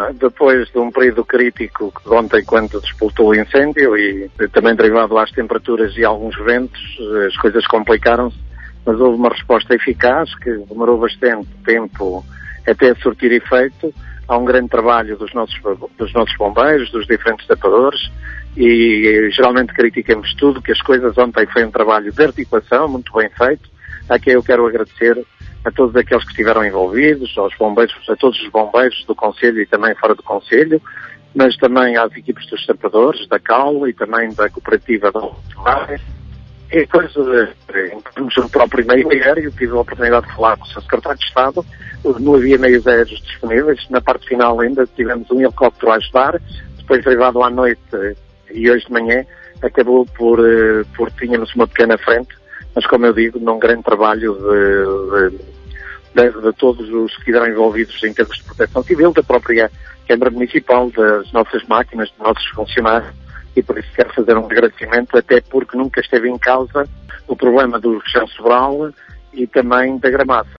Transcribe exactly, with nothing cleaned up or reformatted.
depois de um período crítico de ontem, quando despoltou o incêndio, e também derivado às temperaturas e alguns ventos, as coisas complicaram-se, mas houve uma resposta eficaz que demorou bastante tempo até surtir efeito. Há um grande trabalho dos nossos, dos nossos bombeiros, dos diferentes tapadores, e geralmente criticamos tudo, que as coisas ontem foi um trabalho de articulação muito bem feito, a quem eu quero agradecer a todos aqueles que estiveram envolvidos, aos bombeiros, a todos os bombeiros do Conselho e também fora do Conselho, mas também às equipes dos tapadores, da C A L e também da cooperativa da Ultimar. E depois, em termos do próprio meio aéreo, tive a oportunidade de falar com o seu secretário de Estado, não havia meios aéreos disponíveis, na parte final ainda tivemos um helicóptero a ajudar, depois derivado à noite e hoje de manhã, acabou por, por tínhamos uma pequena frente, mas como eu digo, num grande trabalho de, de, de, de todos os que estiveram envolvidos em termos de proteção civil, da própria Câmara Municipal, das nossas máquinas, dos nossos funcionários, e por isso quero fazer um agradecimento, até porque nunca esteve em causa o problema do chão Sobral e também da Gramado.